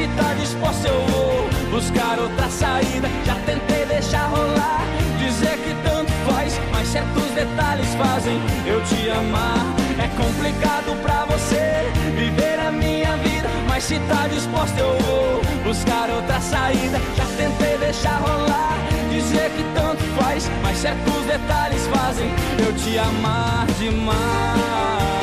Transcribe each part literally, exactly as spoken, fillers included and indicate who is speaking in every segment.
Speaker 1: se tá disposta eu vou buscar outra saída. Já tentei deixar rolar, dizer que tanto faz, mas certos detalhes fazem eu te amar. É complicado pra você viver a minha vida, mas se tá disposta eu vou buscar outra saída. Já tentei deixar rolar, dizer que tanto faz, mas certos detalhes fazem eu te amar demais.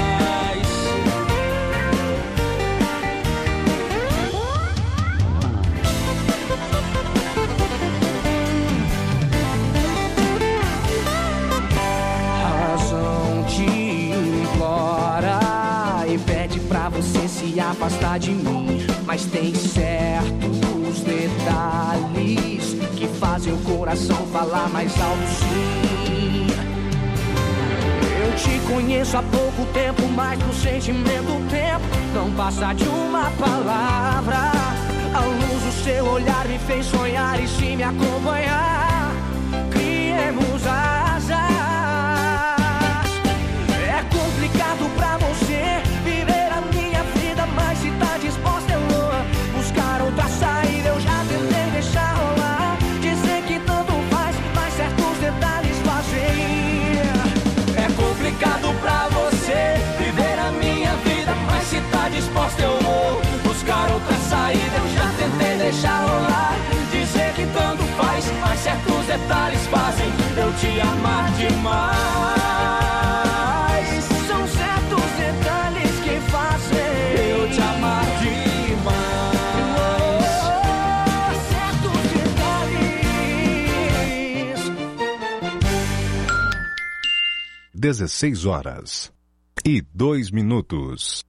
Speaker 2: Você se afastar de mim, mas tem certos detalhes que fazem o coração falar mais alto sim. Eu te conheço há pouco tempo, mas no sentimento o tempo não passa de uma palavra. A luz do seu olhar me fez sonhar e se me acompanhar, criemos asas. É complicado pra você viver a minha vida, mas se tá disposta eu vou buscar outra saída. Eu já tentei deixar rolar, dizer que tanto faz, mas certos detalhes fazem.
Speaker 1: É complicado pra você viver a minha vida, mas se tá disposta eu vou buscar outra saída. Eu já tentei deixar rolar, dizer que tanto faz, mas certos detalhes fazem eu te amar demais.
Speaker 3: dezesseis horas e dois minutos.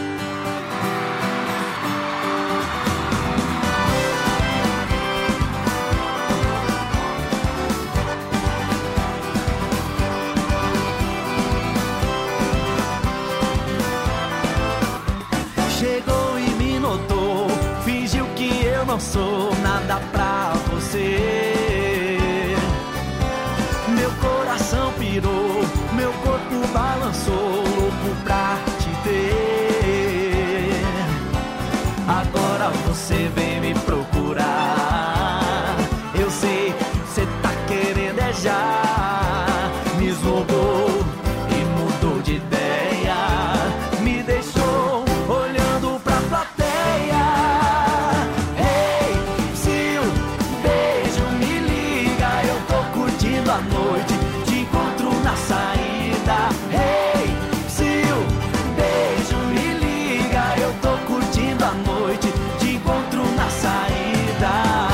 Speaker 1: Chegou e me notou, fingiu que eu não sou nada pra você. Meu coração pirou, meu corpo balançou, louco pra te ter. Agora você vem me procurar, eu sei, cê tá querendo é já. Me esnobou e mudou de ideia, me deixou olhando pra plateia. Ei, se o beijo me liga, eu tô curtindo a noite, te encontro na saída. Hey, se o beijo me liga, eu tô curtindo a noite, te encontro na saída.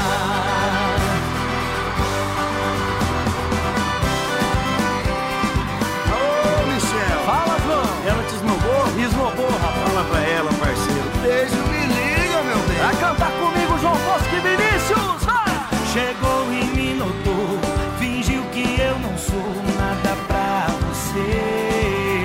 Speaker 4: Ô, Michel,
Speaker 1: Fala, João.
Speaker 4: ela te esnobou?
Speaker 1: Esnobou, rapaz.
Speaker 4: Fala pra ela, parceiro. Beijo me liga, meu bem.
Speaker 1: Vai cantar comigo, João Bosco e Vinícius. Vai! Chegou e me notou, fingiu que eu não sou nada pra você.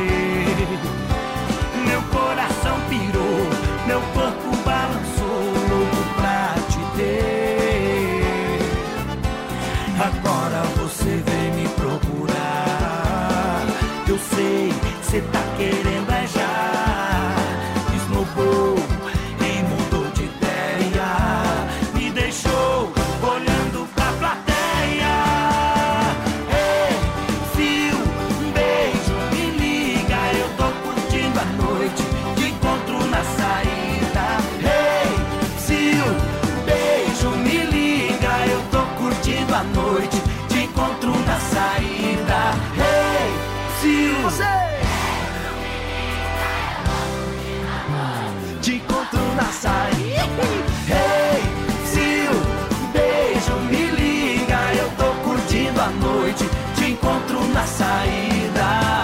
Speaker 1: Meu coração pirou, meu corpo balançou, louco pra te ter. Agora você vem me procurar, eu sei, cê tá querendo é já. Esnobou e mudou de ideia, me deixou olhando pra plateia. Ei, se um beijo me liga, eu tô curtindo a noite, te encontro na saída. Ei, se um beijo me liga, eu tô curtindo a noite, te encontro na saída. Ei, se um te encontro na saída. Hey, se o beijo me liga, eu tô curtindo a noite, te encontro na saída.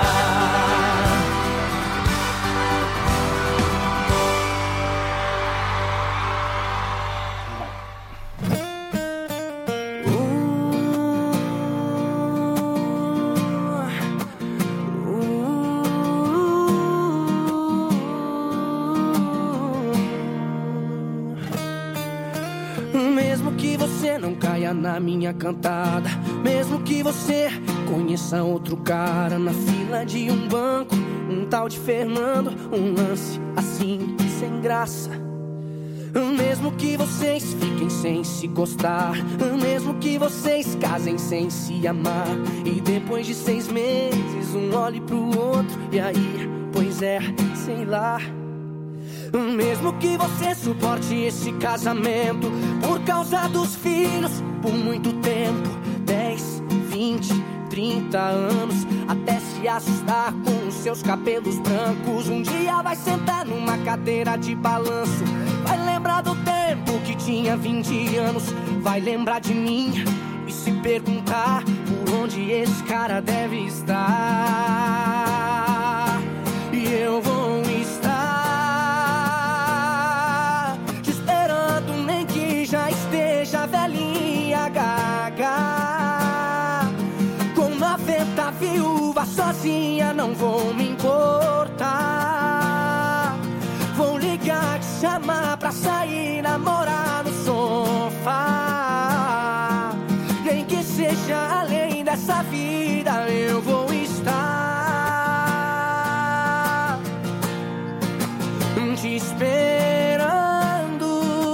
Speaker 2: Mesmo que você não caia na minha cantada, mesmo que você conheça outro cara na fila de um banco, um tal de Fernando, um lance assim sem graça. Mesmo que vocês fiquem sem se gostar, mesmo que vocês casem sem se amar, e depois de seis meses um olhe pro outro, e aí, pois é, sei lá. Mesmo que você suporte esse casamento por causa dos filhos por muito tempo, dez, vinte, trinta anos, até se assustar com os seus cabelos brancos. Um dia vai sentar numa cadeira de balanço, vai lembrar do tempo que tinha vinte anos, vai lembrar de mim e se perguntar por onde esse cara deve estar. E eu vou estar te esperando, nem que já esteja velhinha, gaga, com noventa viúva sozinha, não vou me importar. Vou ligar, te chamar pra sair, namorar no sofá, nem que seja além dessa vida, eu vou estar te esperando.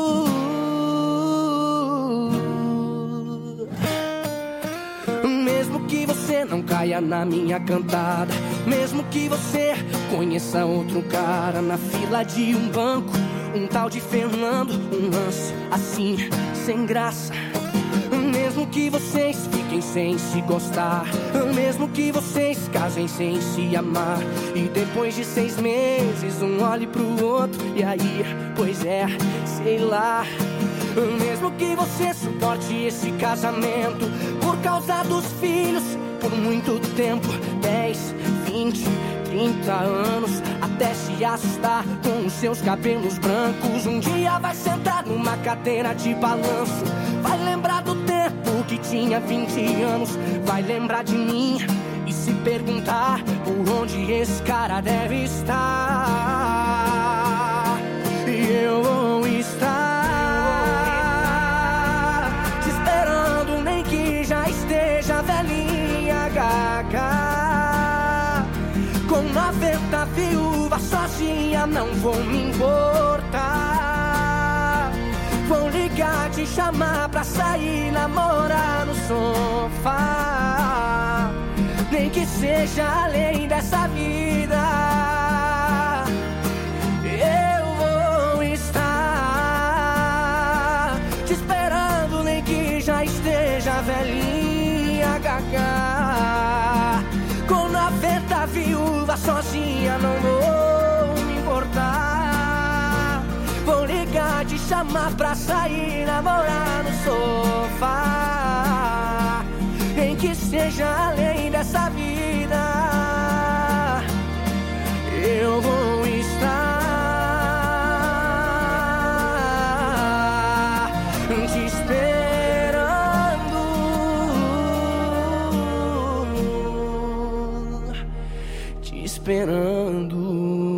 Speaker 2: Mesmo que você não caia na minha cantada, mesmo que você conheça outro cara na fila de um banco, um tal de Fernando, um lance assim, sem graça. Mesmo que vocês fiquem sem se gostar, mesmo que vocês casem sem se amar, e depois de seis meses um olhe pro outro, e aí, pois é, sei lá. Mesmo que você suporte esse casamento por causa dos filhos por muito tempo, dez, vinte, trinta anos, até se assustar com os seus cabelos brancos. Um dia vai sentar numa cadeira de balanço, vai lembrar do tempo que tinha vinte anos, vai lembrar de mim e se perguntar por onde esse cara deve estar. E eu vou estar te esperando, nem que já esteja velhinha, gaga, com noventa viúvas sozinha, não vou me importar. Vou ligar, te chamar pra sair, namorar no sofá, nem que seja além dessa vida, eu vou estar te esperando, nem que já esteja velhinha, gaga, com noventa viúvas sozinha, não vou me importar. Vou ligar, te chamar pra sair, namorar no sofá, nem que seja além dessa vida, eu vou estar te esperando, te esperando.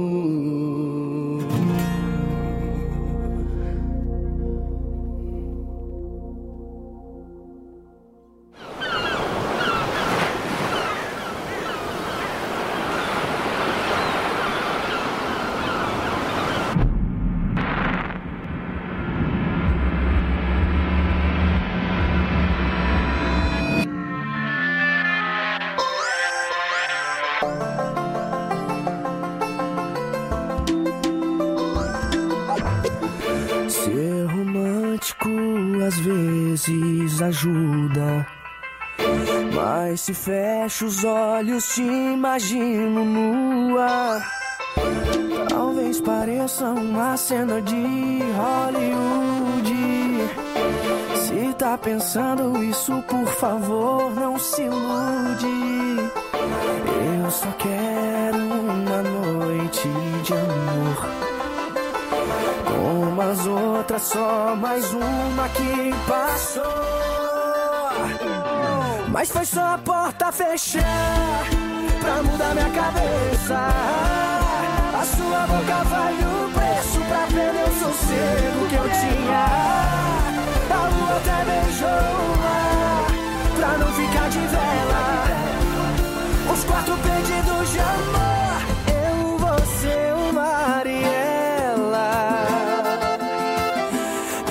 Speaker 5: Ser romântico às vezes ajuda, mas se fecho os olhos te imagino nua. Talvez pareça uma cena de Hollywood. Se tá pensando isso, por favor, não se ilude. Eu só quero uma noite de amor, como as outras, só mais uma que passou. Mas foi só a porta fechar pra mudar minha cabeça. A sua boca vale o preço pra perder o sossego que eu tinha. A lua até beijou o mar pra não ficar de vela. Os quatro pedidos de amor, eu, você, o mar e ela.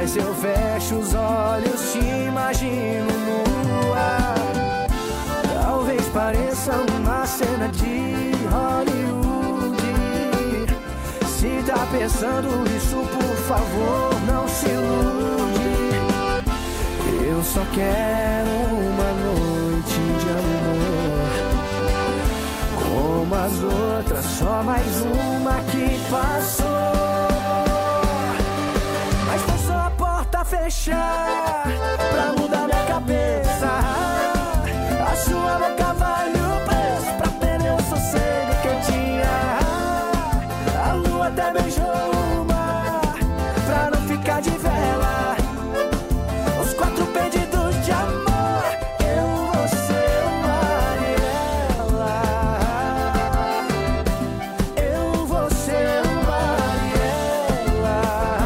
Speaker 5: Mas se eu fecho os olhos, te imagino nua. Talvez pareça uma cena de Hollywood. Se tá pensando isso, por favor, não se ilude. Eu só quero uma noite de amor, como as outras, só mais uma que passou. Mas foi só a porta fechar pra mudar minha cabeça. A sua boca vale o preço pra perder o sossego que eu tinha. A lua até beijou o mar pra não ficar de vela. Os quatro pedidos de amor, eu, você, o mar e ela. Eu, você, o mar e ela.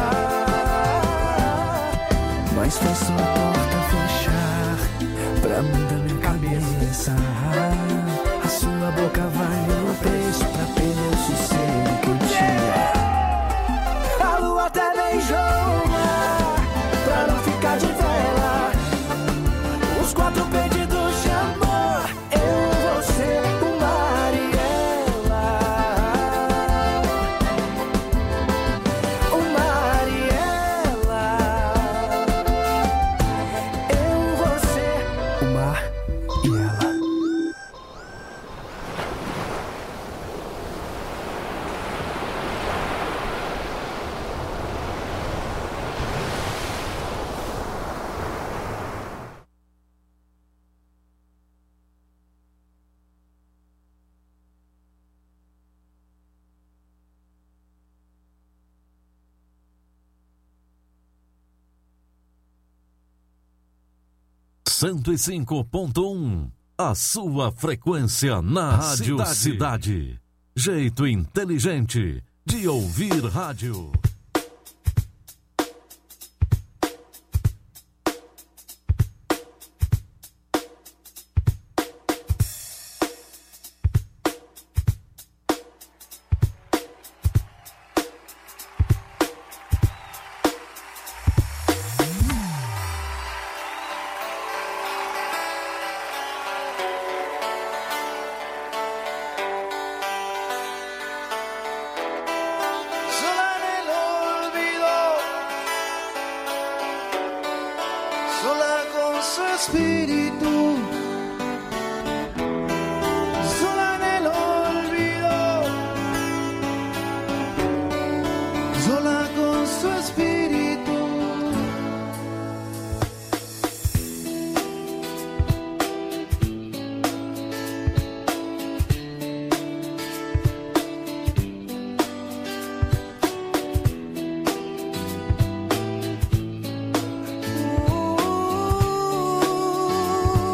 Speaker 5: Mas foi só a porta fechar pra mudar minha cabeça. A sua boca vale o preço pra perder o sossego que eu tinha. A lua até beijou o mar pra não ficar de vela. Os quatro pedidos de amor, eu, você, o mar e ela. O mar e ela. Eu, você, o mar e ela.
Speaker 6: cento e cinco ponto um, a sua frequência na Rádio Cidade. Cidade. Jeito inteligente de ouvir rádio.
Speaker 5: Ooh.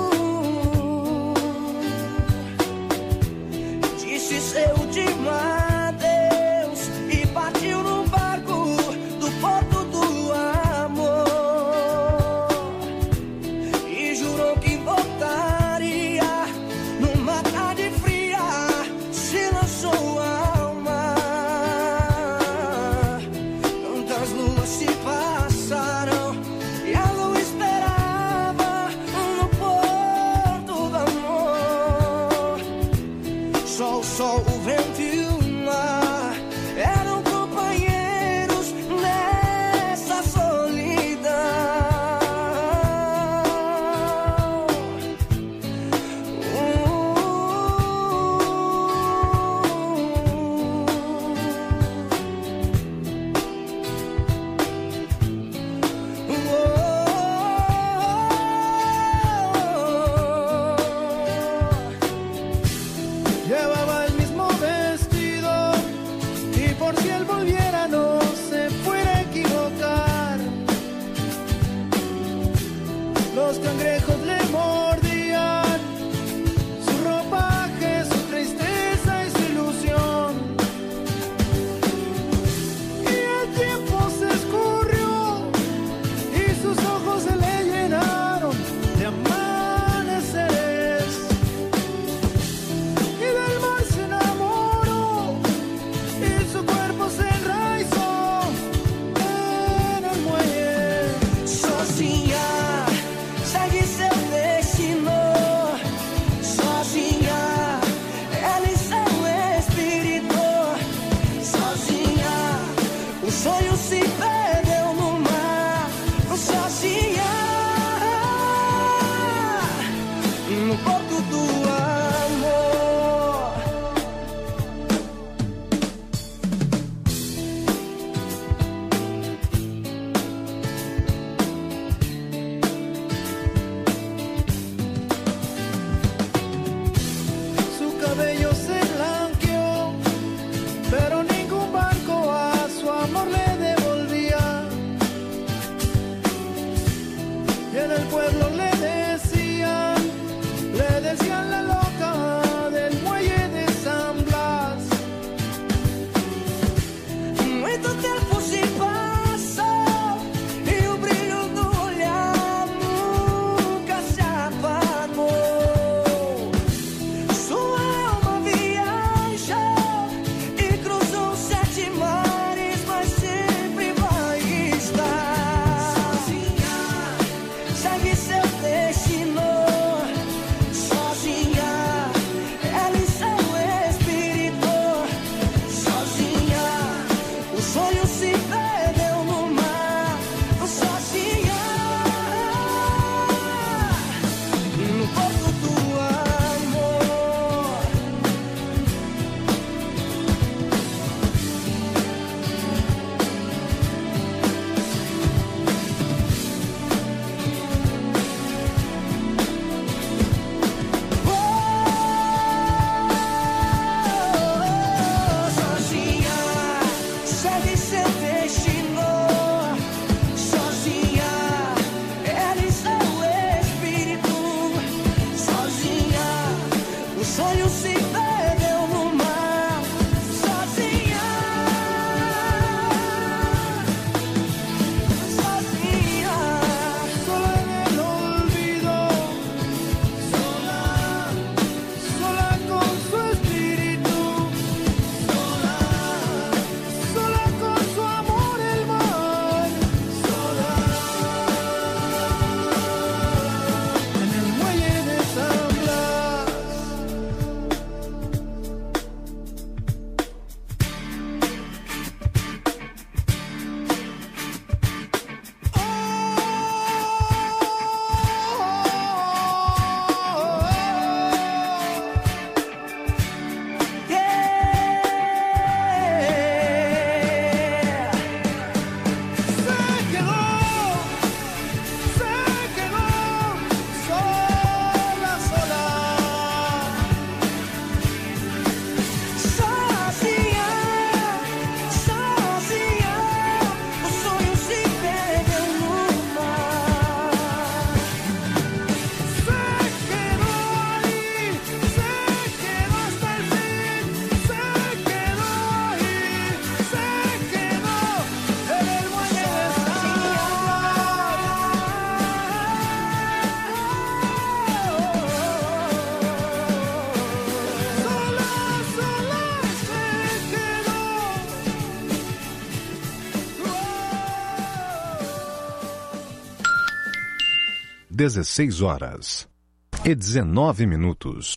Speaker 3: dezesseis horas e dezenove minutos.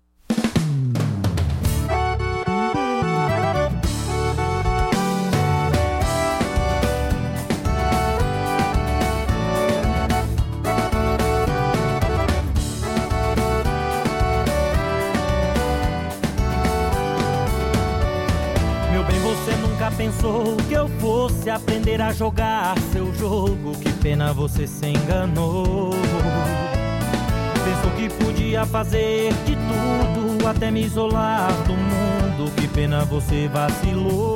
Speaker 1: Pensou que eu fosse aprender a jogar seu jogo, que pena você se enganou. Pensou que podia fazer de tudo, até me isolar do mundo, que pena você vacilou.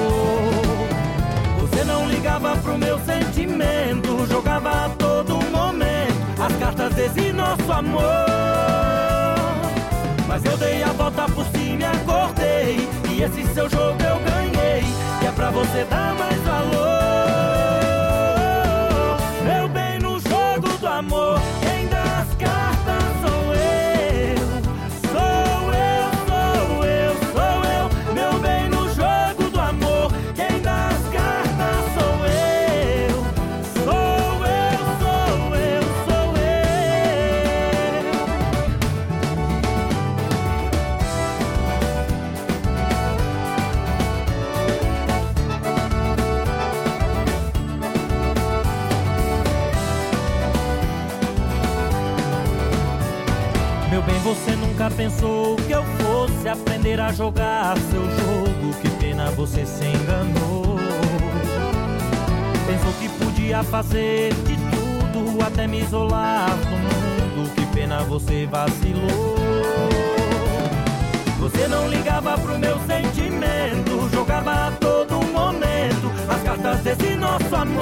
Speaker 1: Você não ligava pro meu sentimento, jogava a todo momento as cartas desse nosso amor. Mas eu dei a volta por cima e acordei, e esse seu jogo eu ganhei, que é pra você dar mais valor. Meu bem, no jogo do amor, quem dá as cartas sou eu. Sou eu, sou eu, sou eu. Meu bem, no jogo do amor, quem dá as cartas sou eu. Sou eu, sou eu, sou eu. Meu bem, você nunca pensou que eu fosse aprender a jogar seu jogo, que pena você se enganou. Pensou que podia fazer de tudo, até me isolar do mundo, que pena você vacilou. Você não ligava pro meu sentimento, jogava a todo momento as cartas desse nosso amor.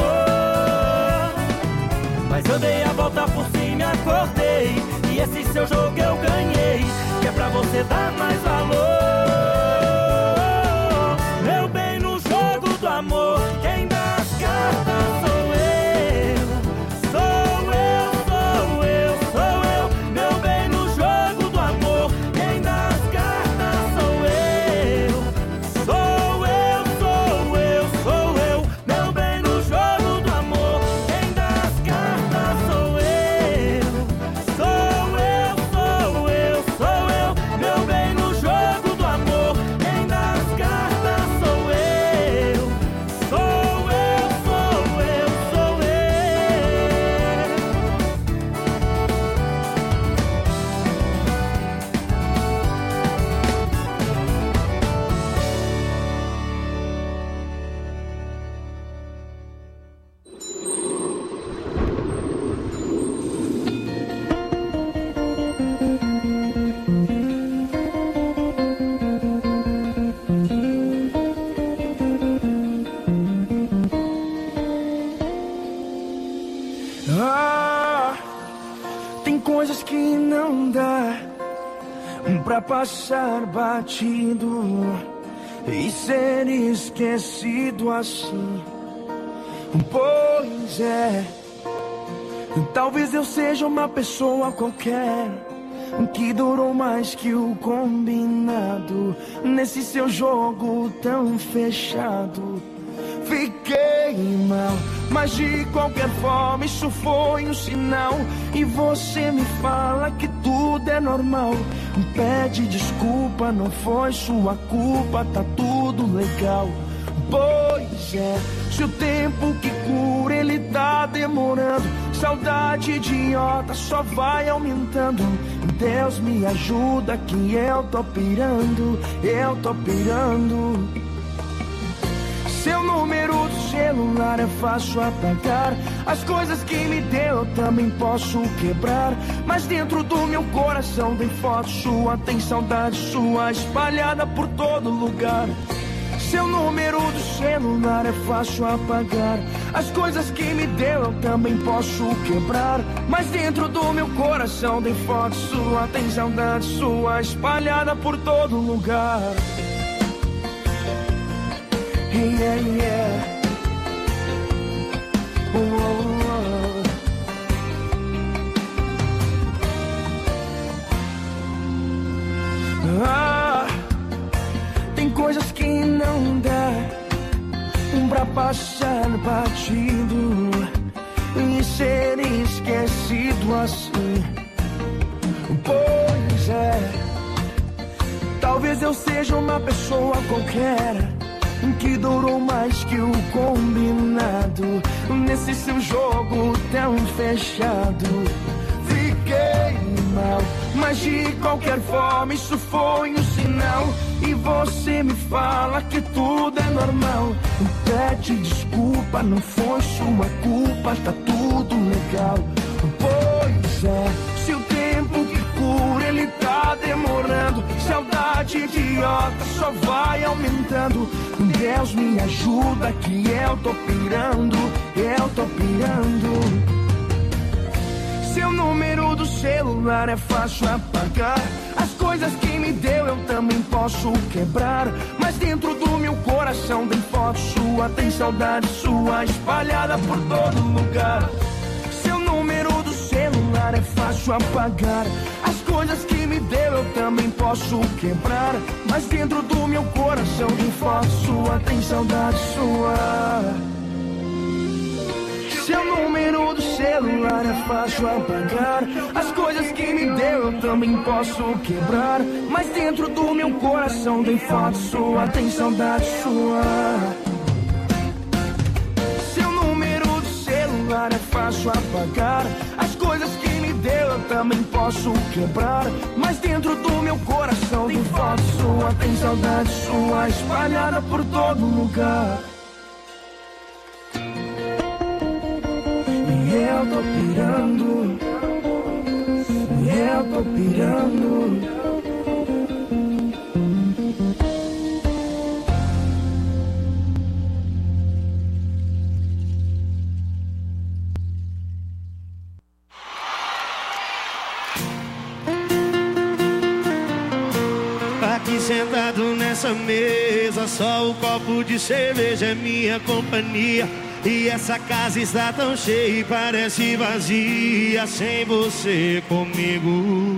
Speaker 1: Mas eu dei a volta por cima e acordei, e esse seu jogo eu ganhei, que é pra você dar mais valor. Meu bem, no jogo do amor, quem dá as cartas sou eu. Sou eu, sou eu, sou eu. Meu bem, no jogo do amor, quem dá as cartas sou eu. Sou eu, sou eu, sou eu. Meu bem, no jogo do amor, quem dá as cartas sou eu. Sou eu, sou eu, sou eu. Meu bem, no jogo do amor, quem dá as cartas sou eu. Sou eu, sou eu, sou eu.
Speaker 5: Ah, tem coisas que não dá pra passar batido e ser esquecido assim. Pois é, talvez eu seja uma pessoa qualquer que durou mais que o combinado nesse seu jogo tão fechado. Fiquei mal, mas de qualquer forma isso foi um sinal. E você me fala que tudo é normal, pede desculpa, não foi sua culpa, tá tudo legal. Pois é, se o tempo que cura ele tá demorando, saudade idiota só vai aumentando. Deus me ajuda que eu tô pirando, eu tô pirando. Seu número do celular é fácil apagar, as coisas que me deu eu também posso quebrar, mas dentro do meu coração tem foto sua, tem saudade sua espalhada por todo lugar. Seu número do celular é fácil apagar, as coisas que me deu eu também posso quebrar, mas dentro do meu coração tem foto sua, tem saudade sua espalhada por todo lugar. Yeah, yeah. Oh, oh, oh. Ah, tem coisas que não dá pra passar batido e ser esquecido tanto assim. Pois é, talvez eu seja uma pessoa qualquer que durou mais que o combinado nesse seu jogo tão fechado. Fiquei mal, mas de qualquer forma isso foi um sinal. E você me fala que tudo é normal. Pede desculpa, não foi sua culpa, tá tudo legal. Pois é, se o tempo que cura ele tá demorando, saudade idiota só vai aumentando. Deus me ajuda que eu tô pirando, eu tô pirando. Seu número do celular é fácil apagar. As coisas que me deu eu também posso quebrar. Mas dentro do meu coração tem foto sua, tem saudade sua espalhada por todo lugar. Seu número do celular é fácil apagar. As coisas que me deu eu também posso quebrar. Mas dentro do meu coração tem foto sua, tem saudade sua. Seu número do celular é fácil apagar. As coisas que me deu eu também posso quebrar. Mas dentro do meu coração tem foto sua, tem saudade sua. Seu número do celular é fácil apagar. As coisas que me deu eu também posso quebrar. Mas dentro do meu coração tem foto sua, tem saudade sua espalhada por todo lugar. Eu tô pirando, eu tô pirando.
Speaker 7: Aqui sentado nessa mesa, só o copo de cerveja é minha companhia. E essa casa está tão cheia e parece vazia sem você comigo.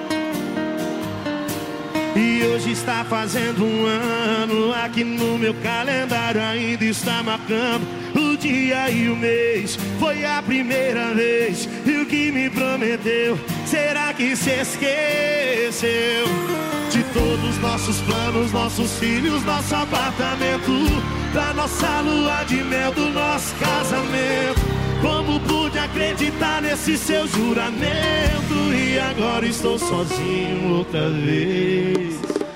Speaker 7: E hoje está fazendo um ano, aqui no meu calendário ainda está marcando o dia e o mês. Foi a primeira vez e o que me prometeu, será que se esqueceu? De todos os nossos planos, nossos filhos, nosso apartamento, da nossa lua de mel, do nosso casamento. Como pude acreditar nesse seu juramento? E agora estou sozinho outra vez.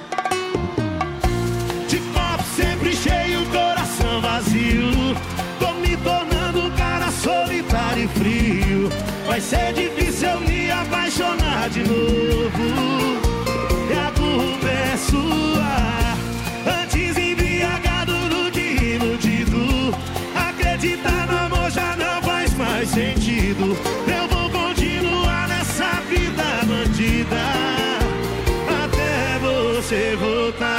Speaker 7: De copo sempre cheio, coração vazio. Tô me tornando um cara solitário e frio. Vai ser difícil eu me apaixonar de novo. E a culpa é sua. Antes embriagado do que iludido. Acreditar no amor já não faz mais sentido. Eu vou continuar nessa vida bandida até você voltar.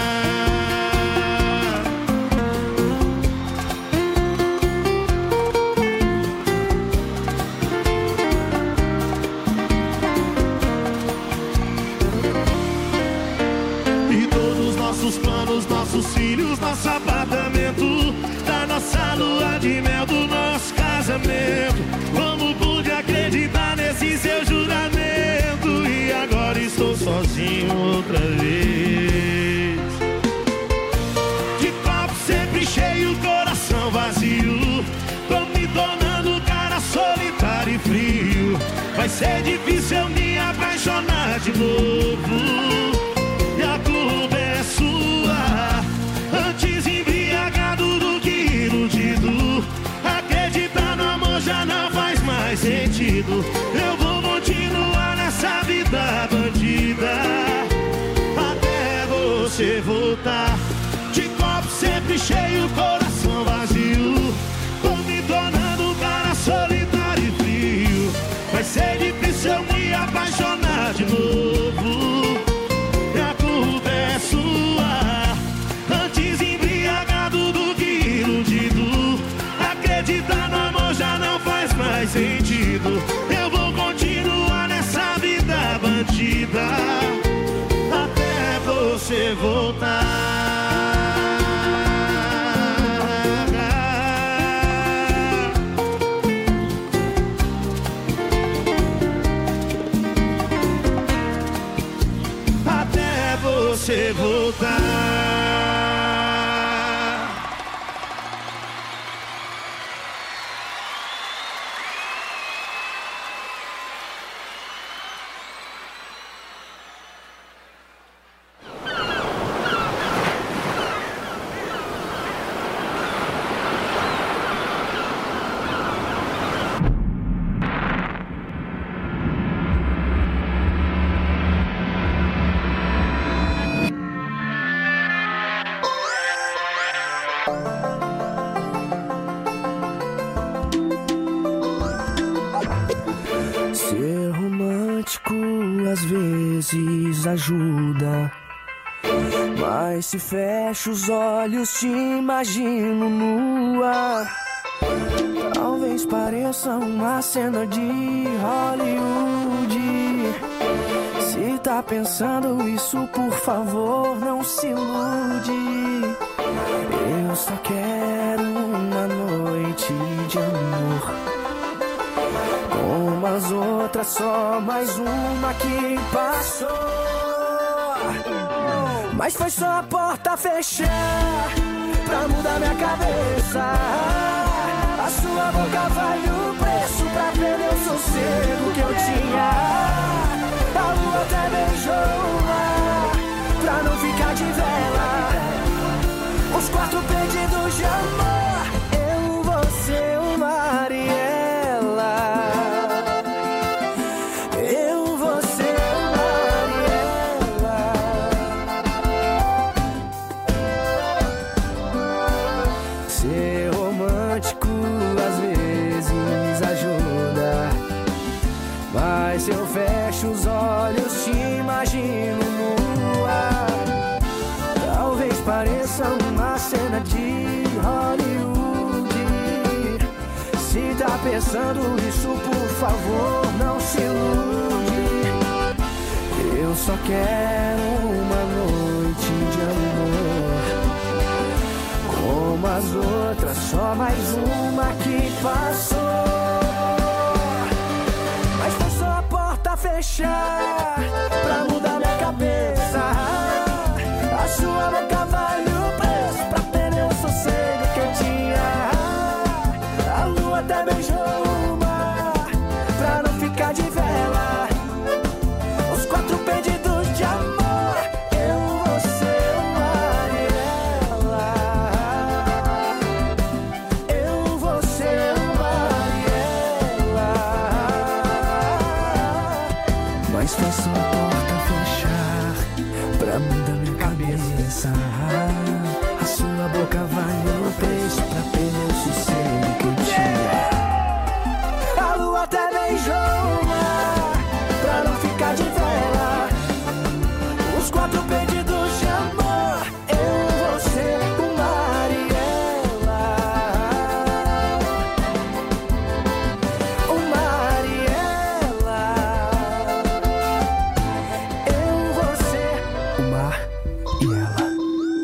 Speaker 7: Nossos planos, nossos filhos, nosso apartamento, da nossa lua de mel, do nosso casamento. Como pude acreditar nesse seu juramento? E agora estou sozinho outra vez. De copo sempre cheio, coração vazio. Tô me tornando um cara solitário e frio. Vai ser difícil eu me apaixonar de novo. E a culpa é sua. Antes embriagado do que iludido. Acreditar no amor já não faz mais sentido. Eu vou continuar nessa vida bandida até você voltar. De copo sempre cheio, coração vazio. Tô me tornando um cara solitário e frio. Vai ser difícil eu me apaixonar de novo. É sua. Antes embriagado do que iludido. Acreditar no amor já não faz mais sentido. Eu vou continuar nessa vida bandida até você voltar. você voltar.
Speaker 5: Ser romântico às vezes ajuda, mas se fecho os olhos te imagino nua. Talvez pareça uma cena de Hollywood. Se tá pensando isso, por favor, não se ilude. Eu só quero uma noite de amor, como as outras, só mais uma que passou. Mas foi só a porta fechar pra mudar minha cabeça. A sua boca vale o preço pra perder o sossego que eu tinha. A lua até beijou o mar pra não ficar de vela. Os quatro pedidos de amor, eu, você, o mar e ela. Eu, você, o mar e ela. Ser romântico às vezes ajuda, mas se eu fecho os olhos te imagino nua. Talvez pareça uma cena de Hollywood. Se tá pensando isso, por favor, não se ilude. Eu só quero uma noite de amor, como as outras, só mais uma que passou. Mas foi só a porta fechar pra mudar minha cabeça. A sua boca vale o preço pra perder o sossego que eu tinha. A lua até beijou o mar pra não ficar de vela. Os quatro pedidos de amor, eu, você, o mar e ela. Eu, você, o mar e ela. Mas foi só a porta fechar pra mudar minha cabeça. A sua boca vale o preço pra perder o sossego que eu tinha. A lua até beijou o mar pra não ficar de vela. Os quatro pedidos de amor, eu, você, o mar e ela. O mar e ela. Eu, você, o mar e ela.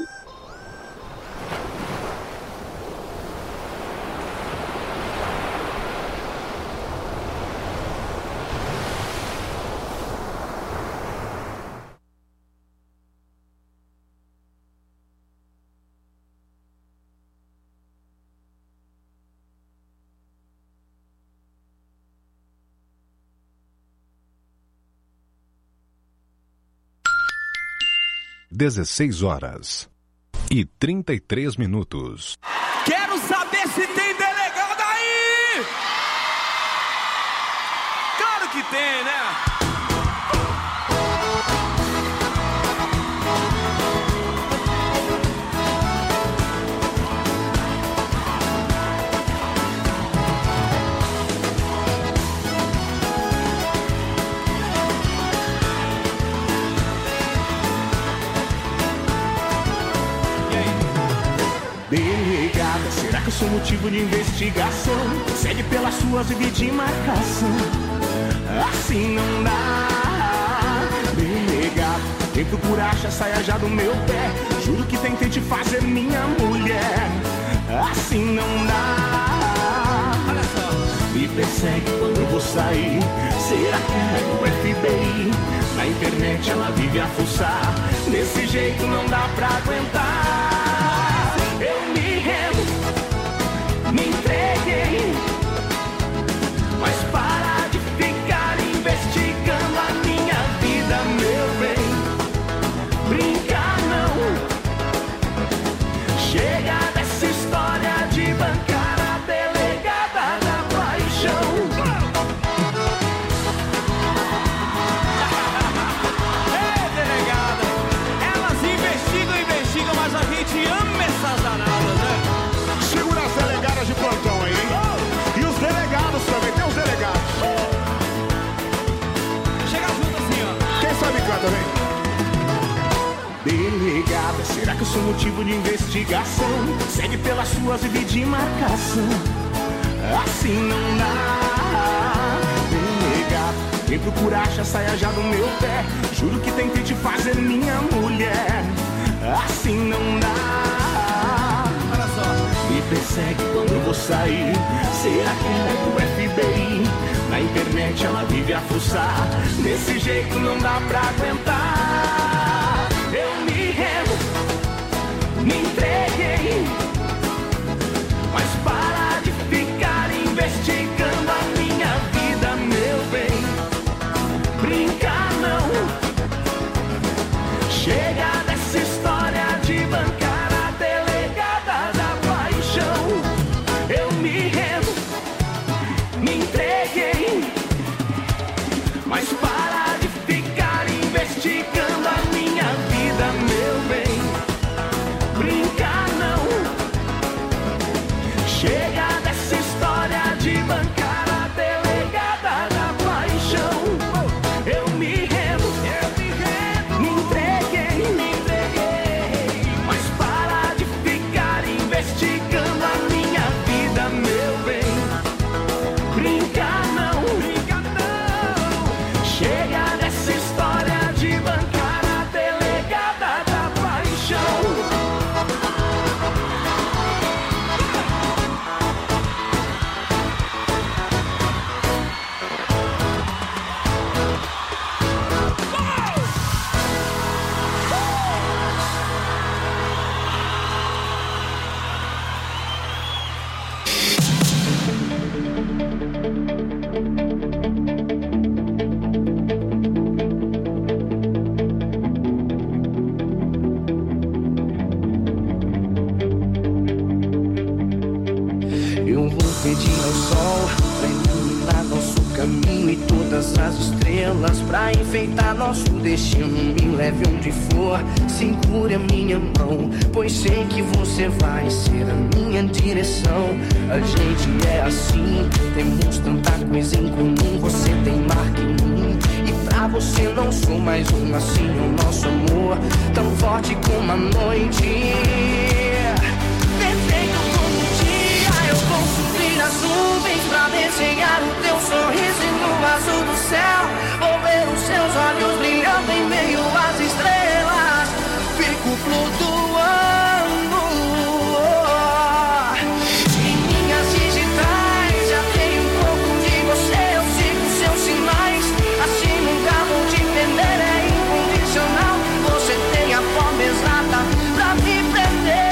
Speaker 3: dezesseis horas e trinta e três minutos.
Speaker 1: Quero saber se tem delegado aí! Claro que tem, né?
Speaker 7: Delegada, será que eu sou motivo de investigação? Segue pelas suas vídeos de marcação. Assim não dá. Delegada, quem procura acha, saia já do meu pé. Juro que tentei te fazer minha mulher. Assim não dá. Olha só.
Speaker 2: Me persegue quando eu vou sair. Será que é do F B I? Na internet ela vive a fuçar. Desse jeito não dá pra aguentar. Eu me rendo, me entreguei. Mas para de ficar investigando a minha vida, meu bem. Brincar não. Chega dessa história de bancar a delegada da paixão.
Speaker 8: Ei, delegada, elas investigam, investigam, mas a gente ama essas danadas, né?
Speaker 7: Segura as delegadas de plantão aí, hein? E os delegados também, tem os delegados.
Speaker 8: Chega junto assim, ó.
Speaker 7: Quem sabe canta, vem.
Speaker 2: Delegada, será que eu sou motivo de investigação? Segue pelas suas e de marcação. Assim não dá. Delegada, vem procurar a saia já do meu pé. Juro que tentei te fazer minha mulher. Assim não dá.
Speaker 8: Olha só.
Speaker 2: Me persegue quando eu vou sair. Será que ela é do F B I? Na internet ela vive a fuçar. Desse jeito não dá pra aguentar. Eu me rendo, me entreguei. Mas para de ficar investigando a minha vida, meu bem. Brincar não. Chega dessa história de bancar a delegada da paixão. Eu me rendo, me entreguei. Mas para de ficar investigando a minha vida, meu bem. Brincar não. Chega dessa história de bancar a delegada da paixão. Eu me rendo, eu me rendo, me entreguei, me entreguei. Mas para de ficar investigando a minha vida, meu bem. Brincar não, brincar não. Chega dessa história de bancar a delegada da paixão. Eu vou pedir ao sol pra iluminar nosso caminho e todas as estrelas pra enfeitar nosso destino. Me leve onde for, segure a minha mão, pois sei que você vai ser a minha direção. A gente é assim, temos tanta coisa em comum. Você tem marca em mim e pra você não sou mais um. Assim é o nosso amor, tão forte como a noite. Perfeito como o dia, eu vou subir as nuvens pra desenhar o teu sorriso e no azul do céu vou ver os seus olhos brilhando em meio às estrelas. Fico flutuando em minhas digitais. Já tenho um pouco de você, eu sigo seus sinais. Assim nunca vou te perder, é incondicional. Você tem a forma exata pra me prender.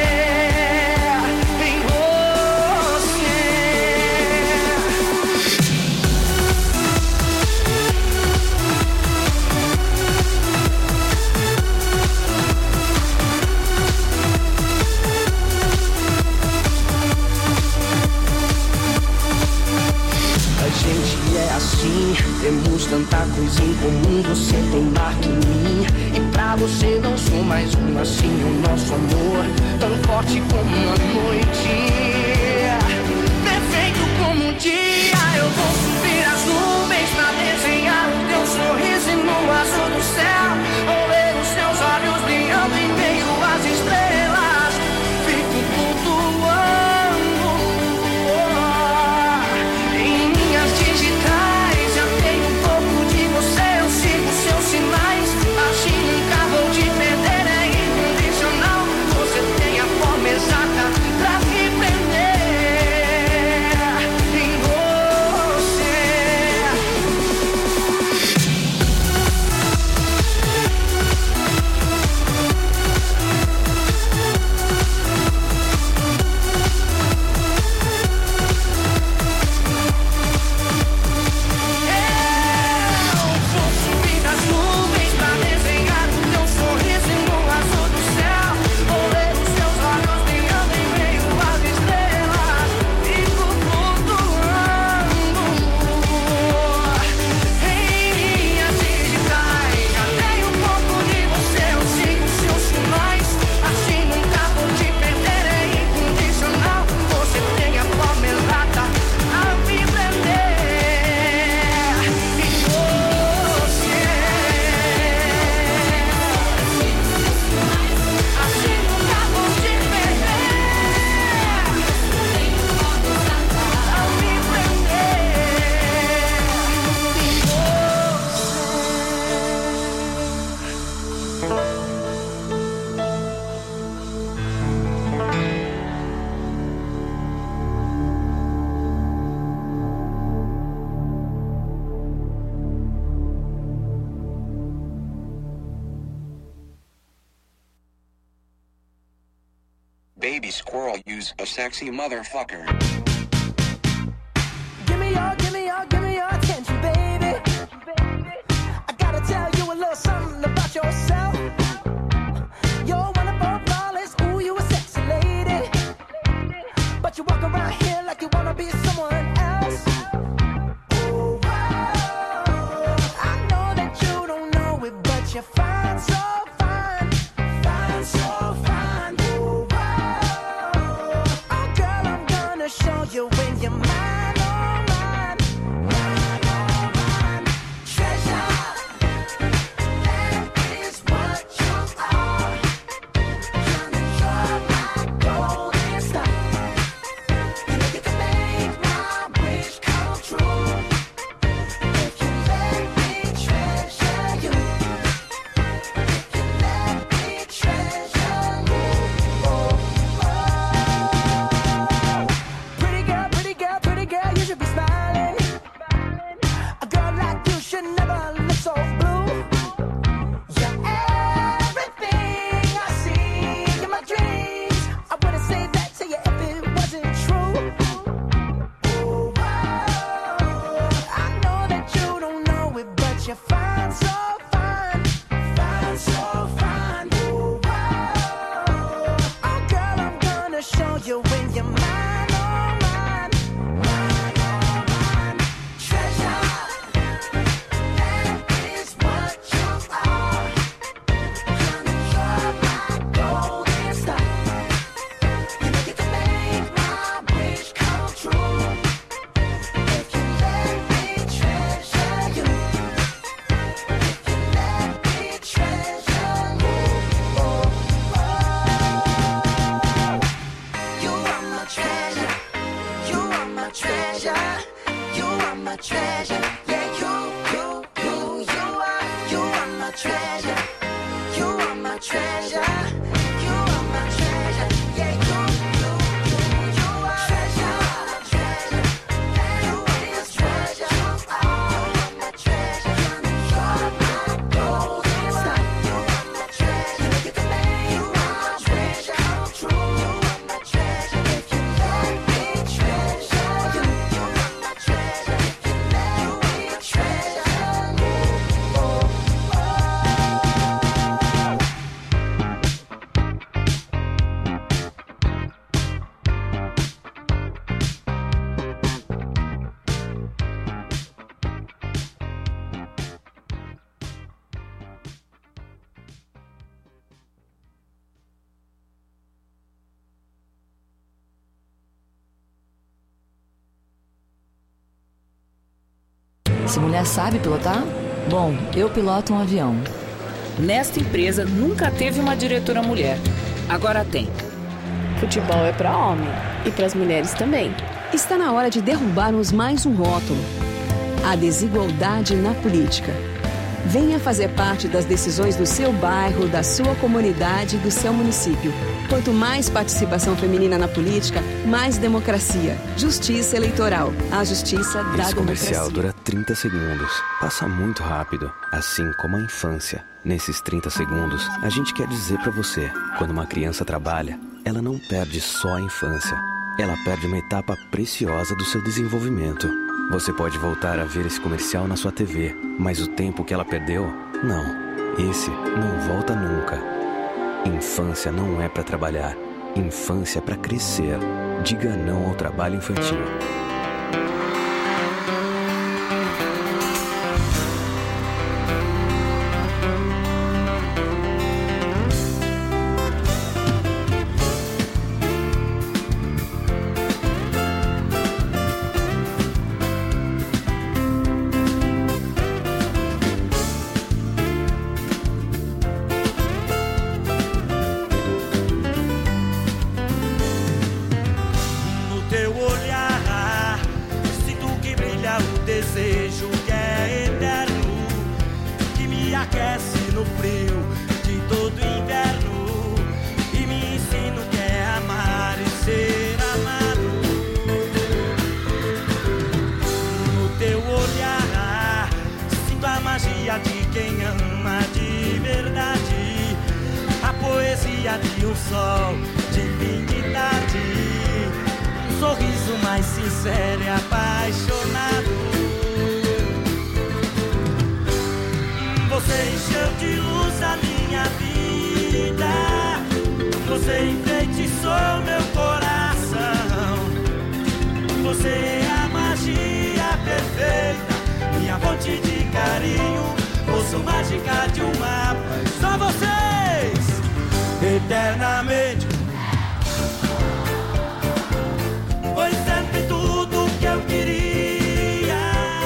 Speaker 2: Assim, temos tanta coisa em comum. Você tem marca em mim e pra você não sou mais um. Assim o nosso amor, tão forte como a noite. Perfeito como o dia, eu vou subir as nuvens pra desenhar o teu sorriso e no azul do céu vou ver os seus olhos brilhando em meio às estrelas. Fico flutuando em minhas digitais. Já tenho um pouco de você, eu sigo seus sinais. Assim nunca vou te perder, é incondicional. Você tem a forma exata pra me prender em você.
Speaker 9: baby squirrel use a sexy motherfucker.
Speaker 5: Give me your, give me your, give me your attention, baby. I gotta tell you a little something about yourself. You're wonderful, flawless, ooh, you a sexy lady. But you walk around here like you wanna be someone else. Ooh, whoa. I know that you don't know it, but you're fine, so fine, fine, so fine. Ooh, whoa. Oh, girl, I'm gonna show you when you're mine.
Speaker 10: Essa mulher sabe pilotar? Bom, eu piloto um avião.
Speaker 11: Nesta empresa nunca teve uma diretora mulher. Agora tem.
Speaker 12: Futebol é para homem e para as mulheres também.
Speaker 13: Está na hora de derrubarmos mais um rótulo. A desigualdade na política. Venha fazer parte das decisões do seu bairro, da sua comunidade e do seu município. Quanto mais participação feminina na política, mais democracia. Justiça eleitoral. A justiça da democracia.
Speaker 14: Esse comercial dura trinta segundos. Passa muito rápido, assim como a infância. Nesses trinta segundos, a gente quer dizer pra você, quando uma criança trabalha, ela não perde só a infância. Ela perde uma etapa preciosa do seu desenvolvimento. Você pode voltar a ver esse comercial na sua T V, mas o tempo que ela perdeu, não. Esse não volta nunca. Infância não é pra trabalhar. Infância é pra crescer. Diga não ao trabalho infantil.
Speaker 15: De um sol
Speaker 1: de fim de tarde, um sorriso mais sincero e apaixonado. Você encheu de luz a minha vida, você enfeitiçou meu coração. Você é a magia perfeita, minha fonte de carinho, força mágica de uma paz. Só vocês, eternamente. Foi sempre tudo que eu queria,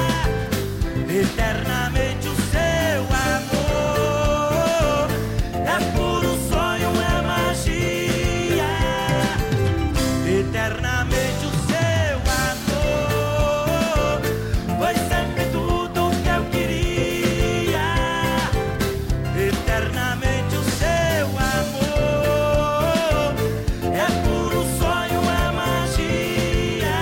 Speaker 1: eternamente o seu amor. É puro sonho, é magia, eternamente o seu amor. Foi sempre tudo que eu queria, eternamente o seu amor. É puro sonho, é magia.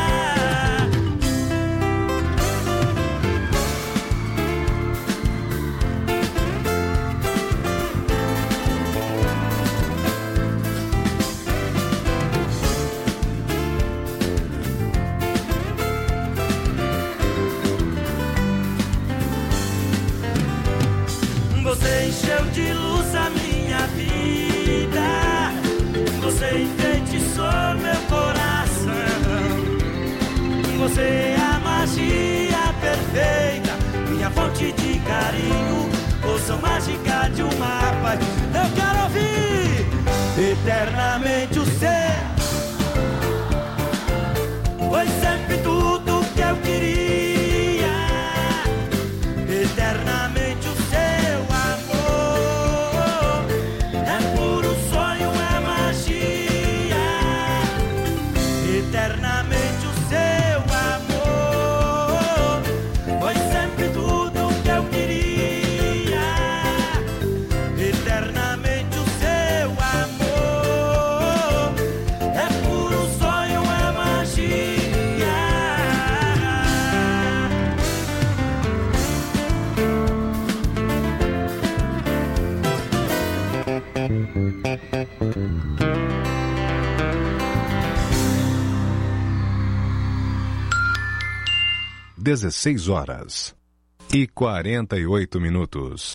Speaker 1: Você encheu de luz a minha vida, você enfeitiçou meu coração. Você é a magia perfeita, minha fonte de carinho, força mágica de uma paz. Eu quero ouvir eternamente o seu. Foi sempre tudo que eu queria, eternamente o seu amor. É puro sonho, é magia, eternamente o seu amor. Foi sempre tudo que eu queria, eternamente o seu amor. É puro sonho, é magia.
Speaker 3: dezesseis horas e quarenta e oito minutos.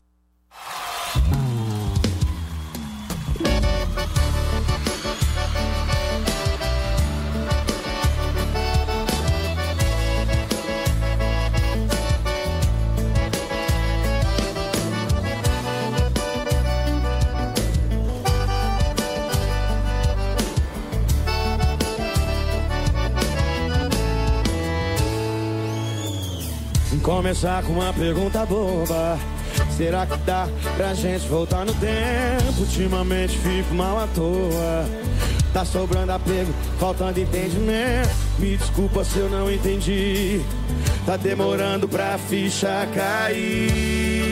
Speaker 7: Começar com uma pergunta boba: será que dá pra gente voltar no tempo? Ultimamente fico mal à toa, tá sobrando apego, faltando entendimento. Me desculpa se eu não entendi, tá demorando pra ficha cair.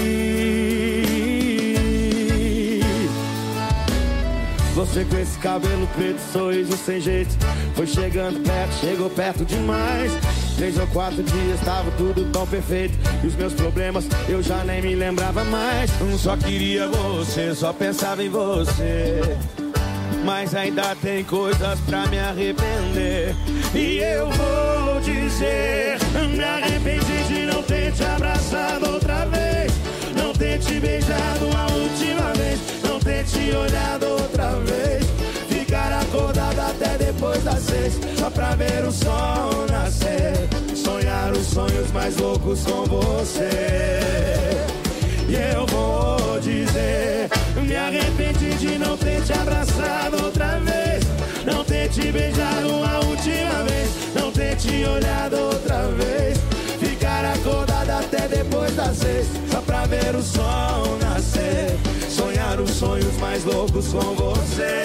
Speaker 7: Você com esse cabelo preto, sorriso sem jeito, foi chegando perto, chegou perto demais. Três ou quatro dias tava tudo tão perfeito, e os meus problemas eu já nem me lembrava mais. Eu só queria você, só pensava em você, mas ainda tem coisas pra me arrepender. E eu vou dizer, me arrependi de não ter te abraçado outra vez, não ter te beijado a última vez, não ter te olhado outra vez, ficar acordado até depois das seis, só pra ver o sol nascer, sonhar os sonhos mais loucos com você. E eu vou dizer, me arrependi de não ter te abraçado outra vez, não ter te beijado a última vez, não ter te olhado outra vez, ficar acordado até depois das seis, só pra ver o sol nascer, sonhar os sonhos mais loucos com você.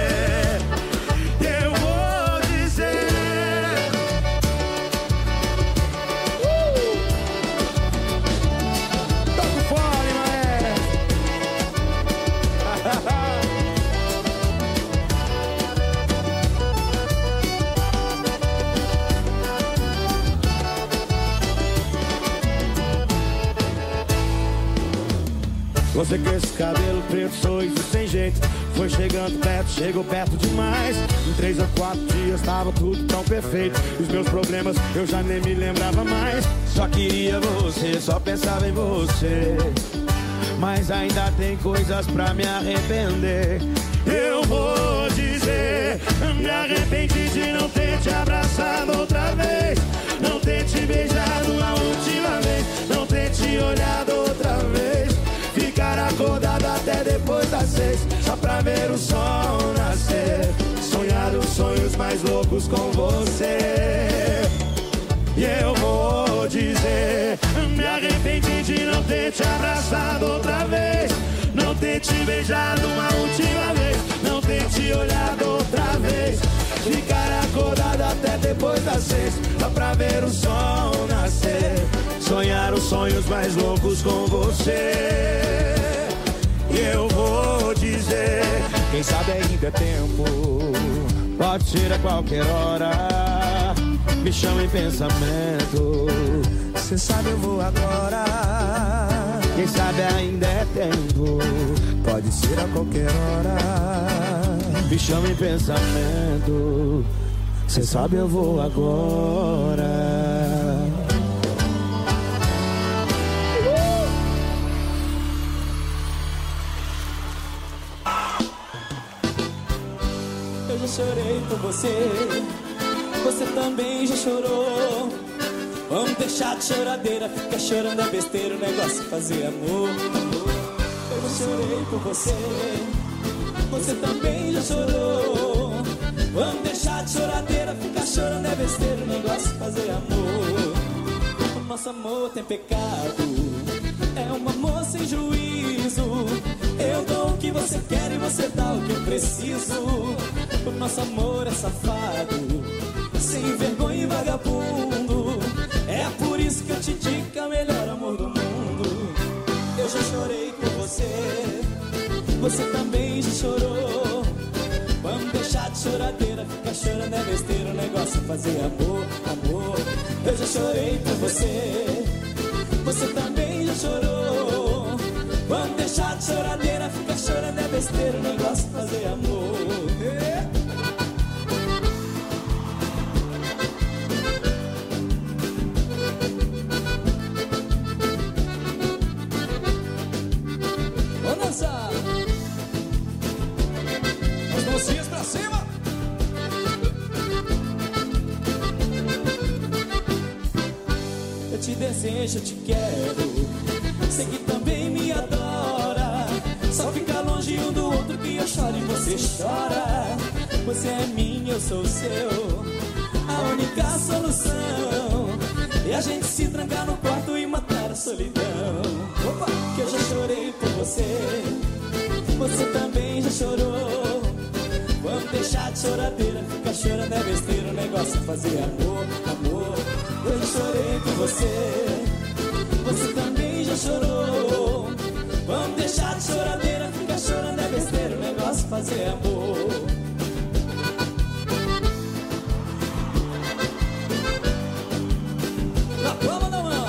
Speaker 7: Eu vou dizer, uh! Toca fora, mané. Você com esse cabelo preto, sorriso sem jeito. Foi chegando perto, chegou perto demais. Em três ou quatro dias tava tudo tão perfeito. Os meus problemas eu já nem me lembrava mais. Só queria você, só pensava em você. Mas ainda tem coisas pra me arrepender. Eu vou dizer, me arrependi de não ter te abraçado outra vez, não ter te beijado a última vez, não ter te olhado outra vez, ficar acordado até depois das seis, só pra ver o sol nascer, sonhar os sonhos mais loucos com você. E eu vou dizer, me arrependi de não ter te abraçado outra vez, não ter te beijado uma última vez, não ter te olhado outra vez, ficar acordado até depois das seis, só pra ver o sol nascer, sonhar os sonhos mais loucos com você. E eu vou dizer, quem sabe ainda é tempo, pode ser a qualquer hora, me chama em pensamento, cê sabe eu vou agora. Quem sabe ainda é tempo, pode ser a qualquer hora, me chama em pensamento, cê sabe eu vou agora.
Speaker 15: Eu já chorei por você, você também já chorou. Vamos deixar de choradeira, fica chorando é besteira, o negócio é fazer amor, amor. Eu já chorei por você, você também já chorou. Vamos deixar de choradeira, fica chorando é besteira, o negócio é fazer amor. O nosso amor tem pecado, é um amor sem juízo. Eu dou o que você quer e você dá o que eu preciso. O nosso amor é safado, sem vergonha e vagabundo. É por isso que eu te digo que é o melhor amor do mundo. Eu já chorei por você, você também já chorou. Vamos deixar de choradeira, ficar chorando é besteira, o negócio é fazer amor, amor. Eu já chorei por você, você também já chorou. Vamos deixar de choradeira, ficar chorando é besteira, o negócio é fazer amor.
Speaker 8: As mãozinhas pra cima.
Speaker 15: Eu te desejo, eu te quero, sei que também me adora. Só fica longe um do outro que eu choro e você chora. Você é minha, eu sou o seu, a única solução. E a gente se trancar no quarto e matar a solidão. Opa! Que eu já chorei por você, você também já chorou. Vamos deixar de choradeira, ficar chorando é besteira, o negócio é fazer amor, amor. Eu já chorei por você, você também já chorou. Vamos deixar de choradeira, ficar chorando é besteira, o negócio é fazer amor.
Speaker 8: Na palma da mão.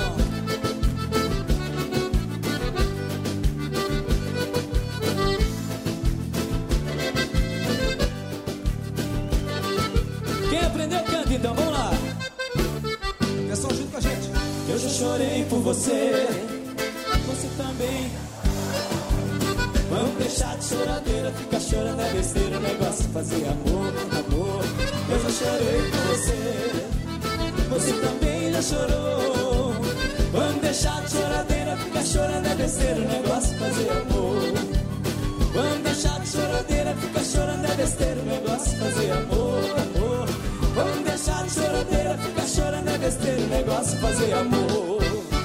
Speaker 15: Quem aprendeu canta, então vamos lá.
Speaker 8: Pessoal junto com a gente.
Speaker 15: Eu já chorei por você, você também. Vamos deixar de choradeira, ficar chorando é besteira, o negócio é fazer amor, amor. Eu já chorei por você, você também já chorou. Vamos deixar de choradeira, ficar chorando é besteira, o negócio é fazer amor. Vamos deixar de choradeira, ficar chorando é besteira, o negócio é fazer amor, amor. Vamos deixar de choradeira, ficar chorando é besteira, o negócio é fazer amor.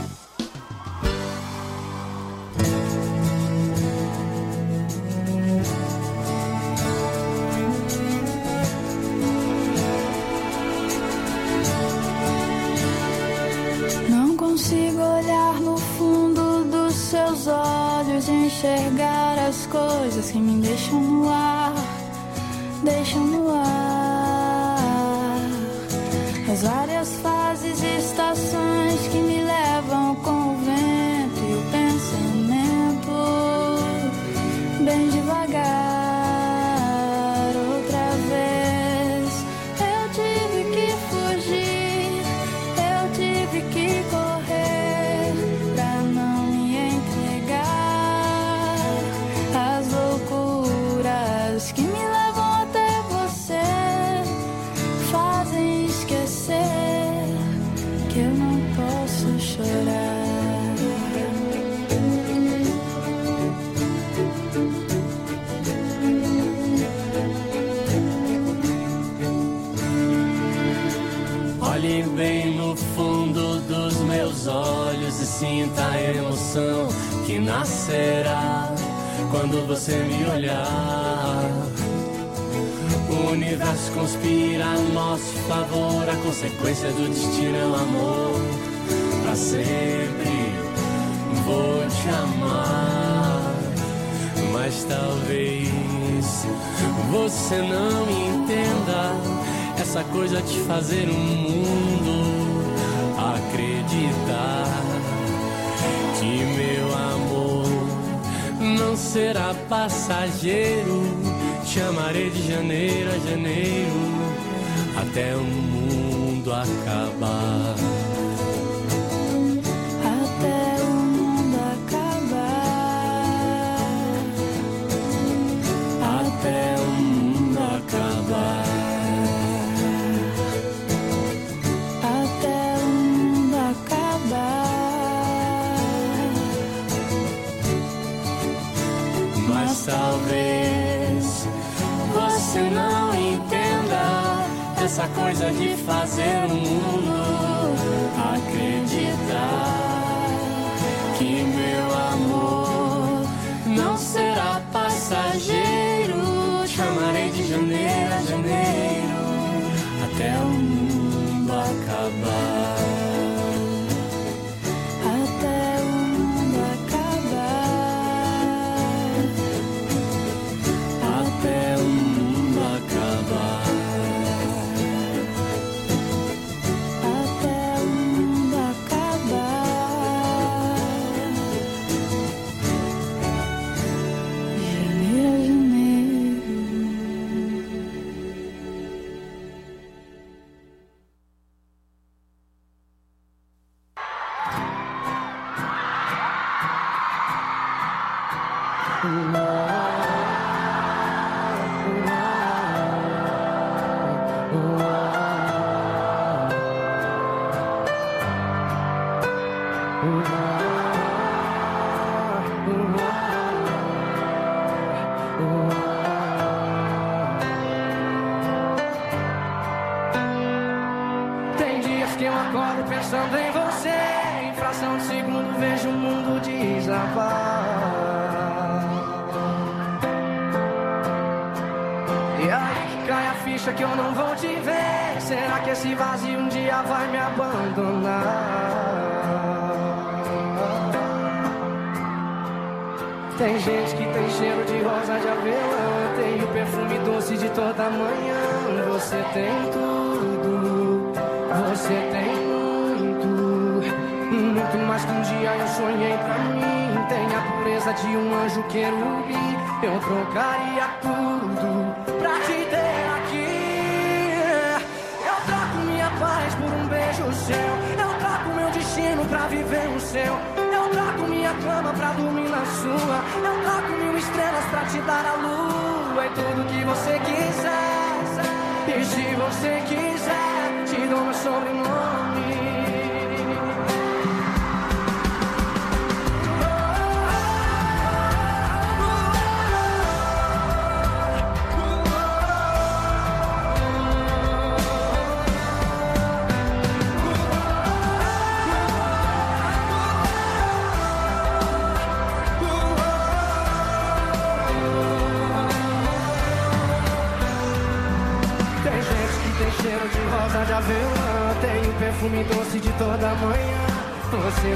Speaker 16: Não consigo olhar no fundo dos seus olhos e enxergar as coisas que me deixam no ar, deixam no ar. As várias fases e estações que me levam com o vento e o pensamento. chorar.
Speaker 17: Olhe bem no fundo dos meus olhos e sinta a emoção que nascerá quando você me olhar. O universo conspira a nosso favor, a consequência do destino é o amor. Pra sempre vou te amar, mas talvez você não entenda essa coisa de fazer o mundo acreditar que meu amor não será passageiro. Te amarei de janeiro a janeiro até o mundo acabar.
Speaker 16: Até o mundo acabar.
Speaker 17: Até o mundo acabar.
Speaker 16: Até o mundo acabar.
Speaker 17: Mas talvez você não entenda essa coisa de fazer o mundo acreditar que meu amor não será passageiro. Te amarei de janeiro a janeiro até o mundo acabar.
Speaker 16: Até o mundo acabar.
Speaker 17: Até o mundo acabar.
Speaker 16: Até o mundo acabar. Janeiro a janeiro.
Speaker 5: Tem dias que eu acordo pensando em você, em fração de segundo vejo o mundo desabar. E aí que cai a ficha que eu não vou te ver. Será que esse vazio um dia vai me abandonar? Tem gente que tem cheiro de rosa de avelã, tem o perfume doce de toda manhã. Você tem tudo, você tem muito, muito mais que um dia eu sonhei pra mim. Tem a pureza de um anjo querubim. Eu trocaria tudo pra te ter aqui. Eu troco minha paz por um beijo seu. Eu troco meu destino pra viver o seu. Eu troco minha cama pra dormir na sua. Eu troco mil estrelas pra te dar a lua. E tudo que você quiser. E se você quiser, te dou meu sobrenome. Cheiro de rosa de avelã, tem o perfume doce de toda manhã.